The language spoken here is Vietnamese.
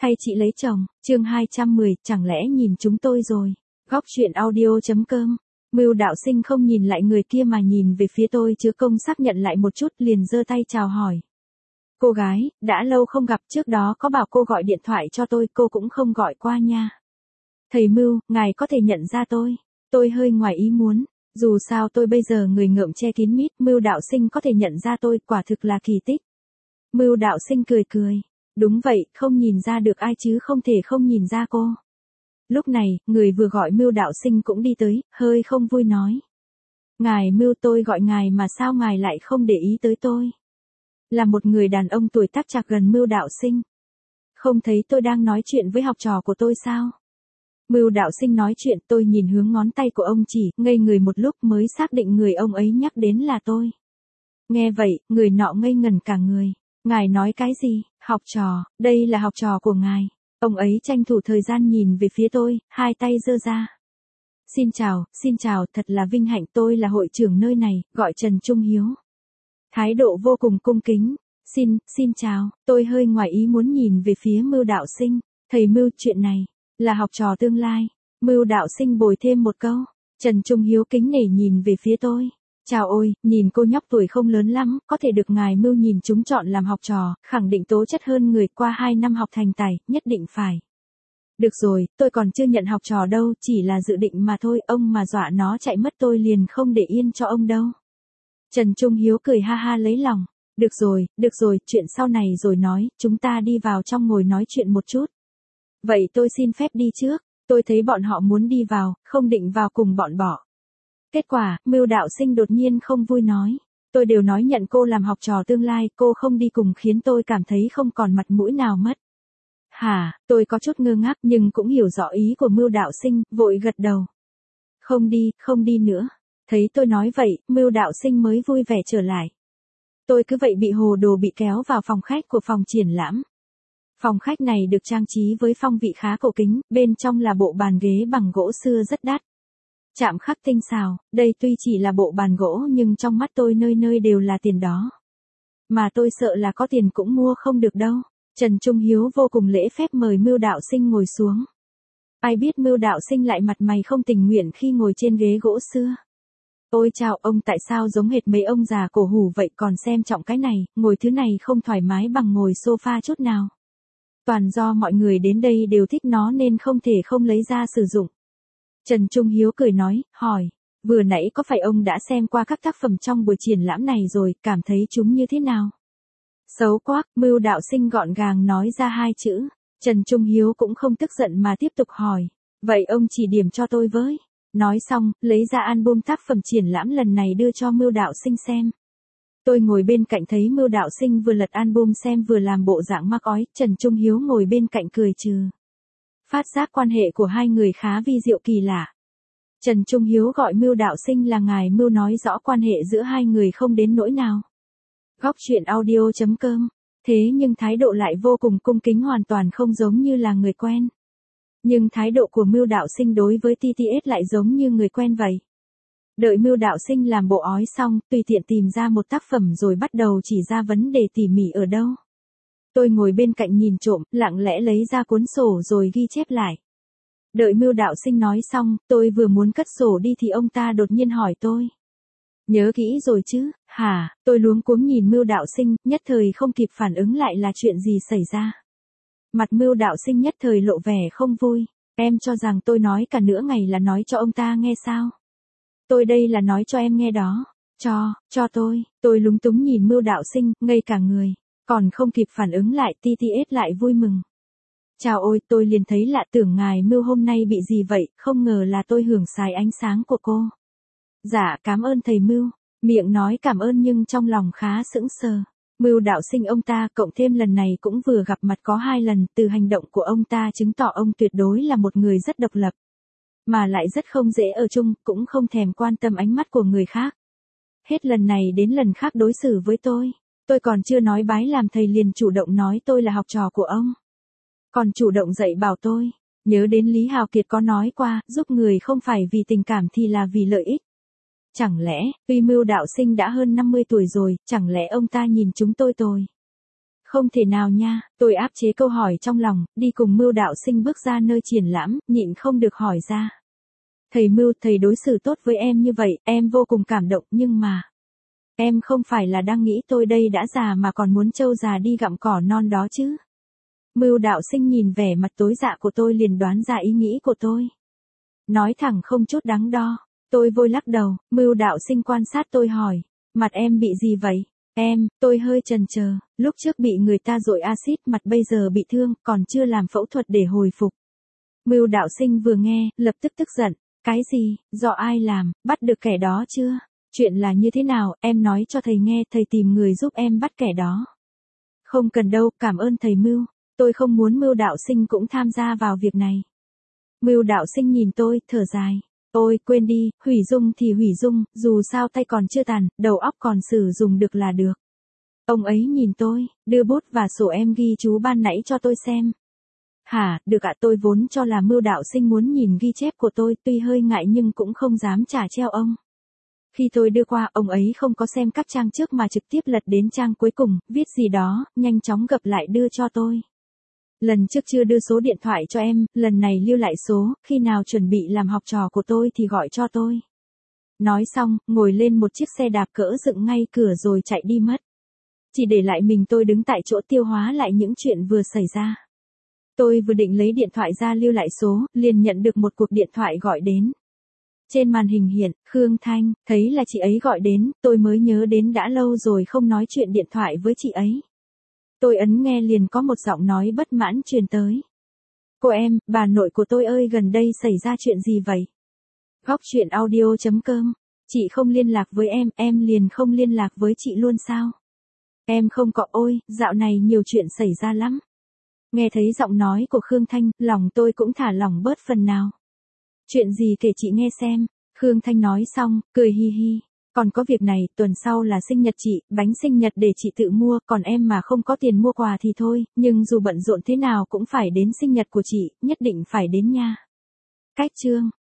Thay chị lấy chồng, chương 210, chẳng lẽ nhìn chúng tôi rồi. Góc chuyện audio.com. Mưu Đạo Sinh không nhìn lại người kia mà nhìn về phía tôi chứ công xác nhận lại một chút liền giơ tay chào hỏi. Cô gái, đã lâu không gặp, trước đó có bảo cô gọi điện thoại cho tôi, cô cũng không gọi qua nha. Thầy Mưu, ngài có thể nhận ra tôi hơi ngoài ý muốn. Dù sao tôi bây giờ người ngợm che kín mít, Mưu Đạo Sinh có thể nhận ra tôi, quả thực là kỳ tích. Mưu Đạo Sinh cười cười. Đúng vậy, không nhìn ra được ai chứ không thể không nhìn ra cô. Lúc này, người vừa gọi Mưu Đạo Sinh cũng đi tới, hơi không vui nói. Ngài Mưu, tôi gọi ngài mà sao ngài lại không để ý tới tôi? Là một người đàn ông tuổi tác chạc gần Mưu Đạo Sinh. Không thấy tôi đang nói chuyện với học trò của tôi sao? Mưu Đạo Sinh nói chuyện, tôi nhìn hướng ngón tay của ông chỉ, ngây người một lúc mới xác định người ông ấy nhắc đến là tôi. Nghe vậy, người nọ ngây ngẩn cả người. Ngài nói cái gì? Học trò, đây là học trò của ngài. Ông ấy tranh thủ thời gian nhìn về phía tôi, hai tay giơ ra. Xin chào, thật là vinh hạnh, tôi là hội trưởng nơi này, gọi Trần Trung Hiếu. Thái độ vô cùng cung kính. Xin chào, tôi hơi ngoài ý muốn nhìn về phía Mưu Đạo Sinh. Thầy Mưu, chuyện này, là học trò tương lai. Mưu Đạo Sinh bồi thêm một câu. Trần Trung Hiếu kính nể nhìn về phía tôi. Chào ôi, nhìn cô nhóc tuổi không lớn lắm, có thể được ngài Mưu nhìn chúng chọn làm học trò, khẳng định tố chất hơn người, qua 2 năm học thành tài, nhất định phải. Được rồi, tôi còn chưa nhận học trò đâu, chỉ là dự định mà thôi, ông mà dọa nó chạy mất tôi liền không để yên cho ông đâu. Trần Trung Hiếu cười ha ha lấy lòng. Được rồi, chuyện sau này rồi nói, chúng ta đi vào trong ngồi nói chuyện một chút. Vậy tôi xin phép đi trước, tôi thấy bọn họ muốn đi vào, không định vào cùng bọn bỏ. Kết quả, Mưu Đạo Sinh đột nhiên không vui nói. Tôi đều nói nhận cô làm học trò tương lai, cô không đi cùng khiến tôi cảm thấy không còn mặt mũi nào mất. Hả, tôi có chút ngơ ngác nhưng cũng hiểu rõ ý của Mưu Đạo Sinh, vội gật đầu. Không đi nữa. Thấy tôi nói vậy, Mưu Đạo Sinh mới vui vẻ trở lại. Tôi cứ vậy bị hồ đồ bị kéo vào phòng khách của phòng triển lãm. Phòng khách này được trang trí với phong vị khá cổ kính, bên trong là bộ bàn ghế bằng gỗ xưa rất đắt. Chạm khắc tinh xào, đây tuy chỉ là bộ bàn gỗ nhưng trong mắt tôi nơi nơi đều là tiền đó. Mà tôi sợ là có tiền cũng mua không được đâu. Trần Trung Hiếu vô cùng lễ phép mời Mưu Đạo Sinh ngồi xuống. Ai biết Mưu Đạo Sinh lại mặt mày không tình nguyện khi ngồi trên ghế gỗ xưa. Ôi chào ông, tại sao giống hệt mấy ông già cổ hủ vậy, còn xem trọng cái này, ngồi thứ này không thoải mái bằng ngồi sofa chút nào. Toàn do mọi người đến đây đều thích nó nên không thể không lấy ra sử dụng. Trần Trung Hiếu cười nói, hỏi, vừa nãy có phải ông đã xem qua các tác phẩm trong buổi triển lãm này rồi, cảm thấy chúng như thế nào? Xấu quá, Mưu Đạo Sinh gọn gàng nói ra 2 chữ. Trần Trung Hiếu cũng không tức giận mà tiếp tục hỏi, vậy ông chỉ điểm cho tôi với. Nói xong, lấy ra album tác phẩm triển lãm lần này đưa cho Mưu Đạo Sinh xem. Tôi ngồi bên cạnh thấy Mưu Đạo Sinh vừa lật album xem vừa làm bộ dạng mắc ói, Trần Trung Hiếu ngồi bên cạnh cười trừ. Phát giác quan hệ của hai người khá vi diệu kỳ lạ. Trần Trung Hiếu gọi Mưu Đạo Sinh là ngài Mưu nói rõ quan hệ giữa hai người không đến nỗi nào. Góc chuyện audio.com. Thế nhưng thái độ lại vô cùng cung kính, hoàn toàn không giống như là người quen. Nhưng thái độ của Mưu Đạo Sinh đối với TTS lại giống như người quen vậy. Đợi Mưu Đạo Sinh làm bộ ói xong, tùy tiện tìm ra một tác phẩm rồi bắt đầu chỉ ra vấn đề tỉ mỉ ở đâu. Tôi ngồi bên cạnh nhìn trộm, lặng lẽ lấy ra cuốn sổ rồi ghi chép lại. Đợi Mưu Đạo Sinh nói xong, tôi vừa muốn cất sổ đi thì ông ta đột nhiên hỏi tôi. Nhớ kỹ rồi chứ? Hả? Tôi luống cuống nhìn Mưu Đạo Sinh, nhất thời không kịp phản ứng lại là chuyện gì xảy ra. Mặt Mưu Đạo Sinh nhất thời lộ vẻ không vui. Em cho rằng tôi nói cả nửa ngày là nói cho ông ta nghe sao? Tôi đây là nói cho em nghe đó. Cho tôi lúng túng nhìn Mưu Đạo Sinh, ngây cả người. Còn không kịp phản ứng lại, TTS lại vui mừng. Chào ôi, tôi liền thấy lạ, tưởng ngài Mưu hôm nay bị gì vậy, không ngờ là tôi hưởng xài ánh sáng của cô. Dạ, cảm ơn thầy Mưu. Miệng nói cảm ơn nhưng trong lòng khá sững sờ. Mưu Đạo Sinh ông ta, cộng thêm lần này cũng vừa gặp mặt có 2 lần, từ hành động của ông ta chứng tỏ ông tuyệt đối là một người rất độc lập. Mà lại rất không dễ ở chung, cũng không thèm quan tâm ánh mắt của người khác. Hết lần này đến lần khác đối xử với tôi còn chưa nói bái làm thầy liền chủ động nói tôi là học trò của ông. Còn chủ động dạy bảo tôi, nhớ đến Lý Hào Kiệt có nói qua, giúp người không phải vì tình cảm thì là vì lợi ích. Chẳng lẽ, tuy Mưu Đạo Sinh đã hơn 50 tuổi rồi, chẳng lẽ ông ta nhìn chúng tôi? Không thể nào nha, tôi áp chế câu hỏi trong lòng, đi cùng Mưu đạo sinh bước ra nơi triển lãm, nhịn không được hỏi ra. Thầy Mưu, thầy đối xử tốt với em như vậy, em vô cùng cảm động nhưng mà... Em không phải là đang nghĩ tôi đây đã già mà còn muốn trâu già đi gặm cỏ non đó chứ. Mưu đạo sinh nhìn vẻ mặt tối dạ của tôi liền đoán ra ý nghĩ của tôi. Nói thẳng không chút đắn đo, tôi vội lắc đầu, Mưu đạo sinh quan sát tôi hỏi, mặt em bị gì vậy? Tôi hơi chần chờ, lúc trước bị người ta dội axit mặt bây giờ bị thương, còn chưa làm phẫu thuật để hồi phục. Mưu đạo sinh vừa nghe, lập tức tức giận, cái gì, do ai làm, bắt được kẻ đó chưa? Chuyện là như thế nào, em nói cho thầy nghe, thầy tìm người giúp em bắt kẻ đó. Không cần đâu, cảm ơn thầy Mưu, tôi không muốn Mưu đạo sinh cũng tham gia vào việc này. Mưu đạo sinh nhìn tôi, thở dài. Ôi, quên đi, hủy dung thì hủy dung, dù sao tay còn chưa tàn, đầu óc còn sử dụng được là được. Ông ấy nhìn tôi, đưa bút và sổ em ghi chú ban nãy cho tôi xem. Hả, được ạ, tôi vốn cho là Mưu đạo sinh muốn nhìn ghi chép của tôi, tuy hơi ngại nhưng cũng không dám trả treo ông. Khi tôi đưa qua, ông ấy không có xem các trang trước mà trực tiếp lật đến trang cuối cùng, viết gì đó, nhanh chóng gập lại đưa cho tôi. Lần trước chưa đưa số điện thoại cho em, lần này lưu lại số, khi nào chuẩn bị làm học trò của tôi thì gọi cho tôi. Nói xong, ngồi lên một chiếc xe đạp cỡ dựng ngay cửa rồi chạy đi mất. Chỉ để lại mình tôi đứng tại chỗ tiêu hóa lại những chuyện vừa xảy ra. Tôi vừa định lấy điện thoại ra lưu lại số, liền nhận được một cuộc điện thoại gọi đến. Trên màn hình hiện, Khương Thanh, thấy là chị ấy gọi đến, tôi mới nhớ đến đã lâu rồi không nói chuyện điện thoại với chị ấy. Tôi ấn nghe liền có một giọng nói bất mãn truyền tới. Cô em, bà nội của tôi ơi, gần đây xảy ra chuyện gì vậy? Góc chuyện audio.com, chị không liên lạc với em liền không liên lạc với chị luôn sao? Em không có, ôi, dạo này nhiều chuyện xảy ra lắm. Nghe thấy giọng nói của Khương Thanh, lòng tôi cũng thả lỏng bớt phần nào. Chuyện gì kể chị nghe xem, Khương Thanh nói xong, cười hi hi. Còn có việc này, tuần sau là sinh nhật chị, bánh sinh nhật để chị tự mua, còn em mà không có tiền mua quà thì thôi, nhưng dù bận rộn thế nào cũng phải đến sinh nhật của chị, nhất định phải đến nha. Cách chương